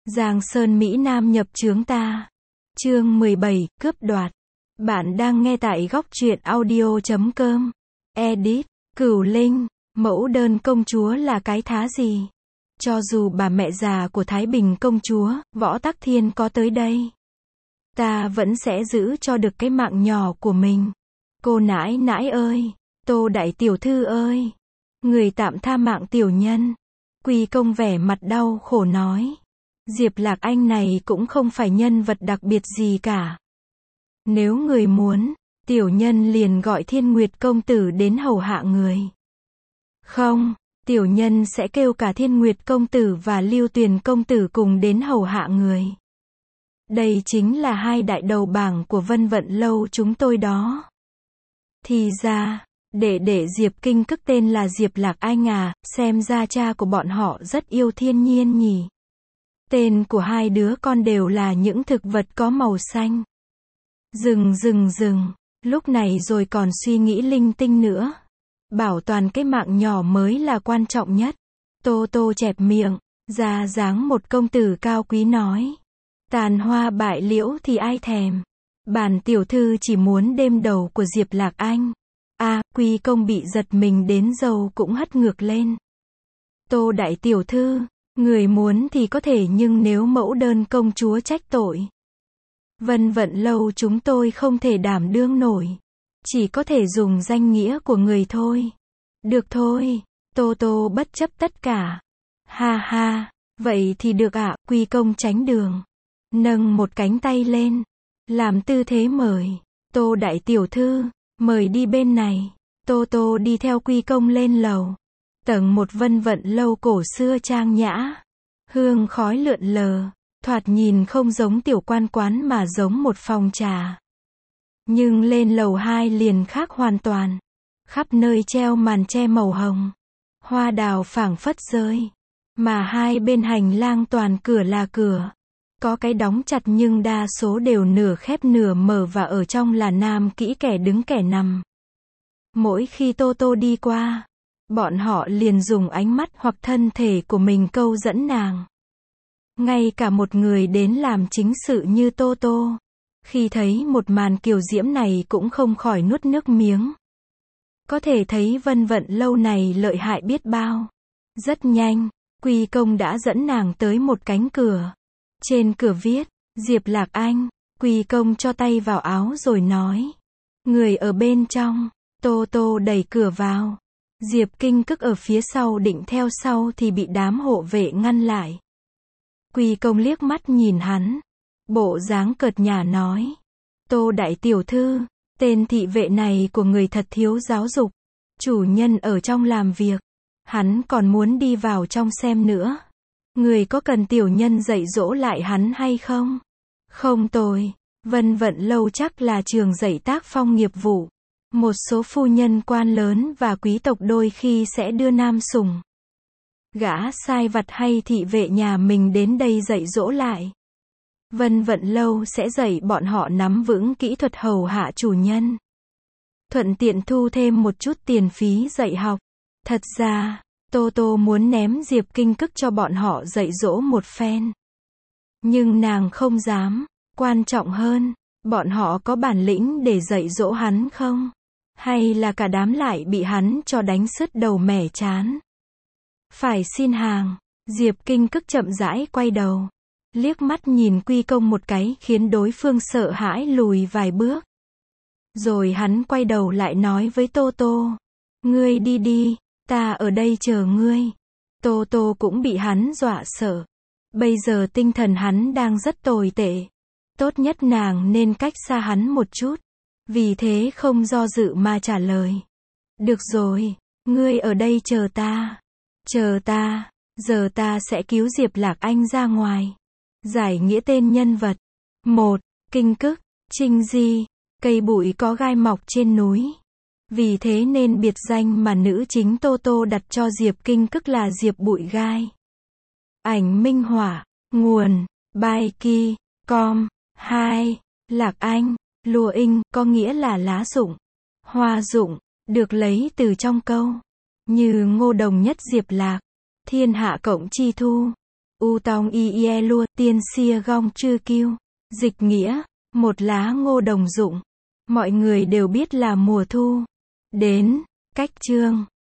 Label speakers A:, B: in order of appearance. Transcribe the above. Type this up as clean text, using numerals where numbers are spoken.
A: Giang Sơn Mỹ Nam nhập chướng ta. Chương 17, cướp đoạt. Bạn đang nghe tại góc truyện audio.com. Edit. Cửu Linh, mẫu đơn công chúa là cái thá gì? Cho dù bà mẹ già của Thái Bình công chúa, Võ Tắc Thiên có tới đây, ta vẫn sẽ giữ cho được cái mạng nhỏ của mình. Cô nãi nãi ơi, Tô đại tiểu thư ơi, người tạm tha mạng tiểu nhân. Quy Công vẻ mặt đau khổ nói. Diệp Lạc Anh này cũng không phải nhân vật đặc biệt gì cả. Nếu người muốn, tiểu nhân liền gọi Thiên Nguyệt công tử đến hầu hạ người. Không, tiểu nhân sẽ kêu cả Thiên Nguyệt công tử và Lưu Tuyền công tử cùng đến hầu hạ người. Đây chính là hai đại đầu bảng của Vân Vận lâu chúng tôi đó. Thì ra, đệ Diệp Kinh Cức tên là Diệp Lạc Anh à, xem ra cha của bọn họ rất yêu thiên nhiên nhỉ. Tên của hai đứa con đều là những thực vật có màu xanh. Dừng, lúc này rồi còn suy nghĩ linh tinh nữa. Bảo toàn cái mạng nhỏ mới là quan trọng nhất. Tô Tô chẹp miệng, ra dáng một công tử cao quý nói. Tàn hoa bại liễu thì ai thèm. Bản tiểu thư chỉ muốn đêm đầu của Diệp Lạc Anh. Quy Công bị giật mình đến râu cũng hất ngược lên. Tô đại tiểu thư, người muốn thì có thể, nhưng nếu mẫu đơn công chúa trách tội, Vân Vận lâu chúng tôi không thể đảm đương nổi. Chỉ có thể dùng danh nghĩa của người thôi. Được thôi, Tô Tô bất chấp tất cả. Ha ha, vậy thì được ạ. Quy Công tránh đường, nâng một cánh tay lên, làm tư thế mời. Tô đại tiểu thư, mời đi bên này. Tô Tô đi theo Quy Công lên lầu. Tầng một Vân Vận lâu cổ xưa trang nhã. Hương khói lượn lờ, thoạt nhìn không giống tiểu quan quán mà giống một phòng trà. Nhưng lên lầu 2 liền khác hoàn toàn. Khắp nơi treo màn che màu hồng. Hoa đào phảng phất rơi. Mà hai bên hành lang toàn cửa là cửa. Có cái đóng chặt nhưng đa số đều nửa khép nửa mở, và ở trong là nam kỹ kẻ đứng kẻ nằm. Mỗi khi Tô Tô đi qua, bọn họ liền dùng ánh mắt hoặc thân thể của mình câu dẫn nàng. Ngay cả một người đến làm chính sự như Tô Tô, khi thấy một màn kiều diễm này cũng không khỏi nuốt nước miếng. Có thể thấy Vân Vận lâu này lợi hại biết bao. Rất nhanh, Quy Công đã dẫn nàng tới một cánh cửa. Trên cửa viết, Diệp Lạc Anh. Quy Công cho tay vào áo rồi nói. Người ở bên trong. Tô Tô đẩy cửa vào. Diệp Kinh Cức ở phía sau định theo sau thì bị đám hộ vệ ngăn lại. Quy Công liếc mắt nhìn hắn. Bộ dáng cợt nhả nói. Tô đại tiểu thư, tên thị vệ này của người thật thiếu giáo dục. Chủ nhân ở trong làm việc. Hắn còn muốn đi vào trong xem nữa. Người có cần tiểu nhân dạy dỗ lại hắn hay không? Không tồi. Vân Vận lâu chắc là trường dạy tác phong nghiệp vụ. Một số phu nhân quan lớn và quý tộc đôi khi sẽ đưa nam sủng, gã sai vặt hay thị vệ nhà mình đến đây dạy dỗ lại. Vân Vận lâu sẽ dạy bọn họ nắm vững kỹ thuật hầu hạ chủ nhân. Thuận tiện thu thêm một chút tiền phí dạy học. Thật ra, Tô Tô muốn ném Diệp Kinh Cức cho bọn họ dạy dỗ một phen. Nhưng nàng không dám. Quan trọng hơn, bọn họ có bản lĩnh để dạy dỗ hắn không? Hay là cả đám lại bị hắn cho đánh sứt đầu mẻ chán? Phải xin hàng. Diệp Kinh Cức chậm rãi quay đầu, liếc mắt nhìn Quy Công một cái khiến đối phương sợ hãi lùi vài bước. Rồi hắn quay đầu lại nói với Tô Tô. Ngươi đi đi, ta ở đây chờ ngươi. Tô Tô cũng bị hắn dọa sợ. Bây giờ tinh thần hắn đang rất tồi tệ. Tốt nhất nàng nên cách xa hắn một chút. Vì thế không do dự mà trả lời. Được rồi, ngươi ở đây chờ ta. Chờ ta, giờ ta sẽ cứu Diệp Lạc Anh ra ngoài. Giải nghĩa tên nhân vật. 1. Kinh Cức, Trinh Di. Cây bụi có gai mọc trên núi. Vì thế nên biệt danh mà nữ chính Tô Tô đặt cho Diệp Kinh Cức là Diệp Bụi Gai. Ảnh minh họa. Nguồn, Baiki.com. 2. Lạc Anh, lùa inh, có nghĩa là lá rụng. Hoa rụng, được lấy từ trong câu. Như ngô đồng nhất Diệp Lạc. Thiên hạ cộng chi thu. U tong y lua, tiên xia gong chư kiêu. Dịch nghĩa, một lá ngô đồng dụng. Mọi người đều biết là mùa thu đến. Cách chương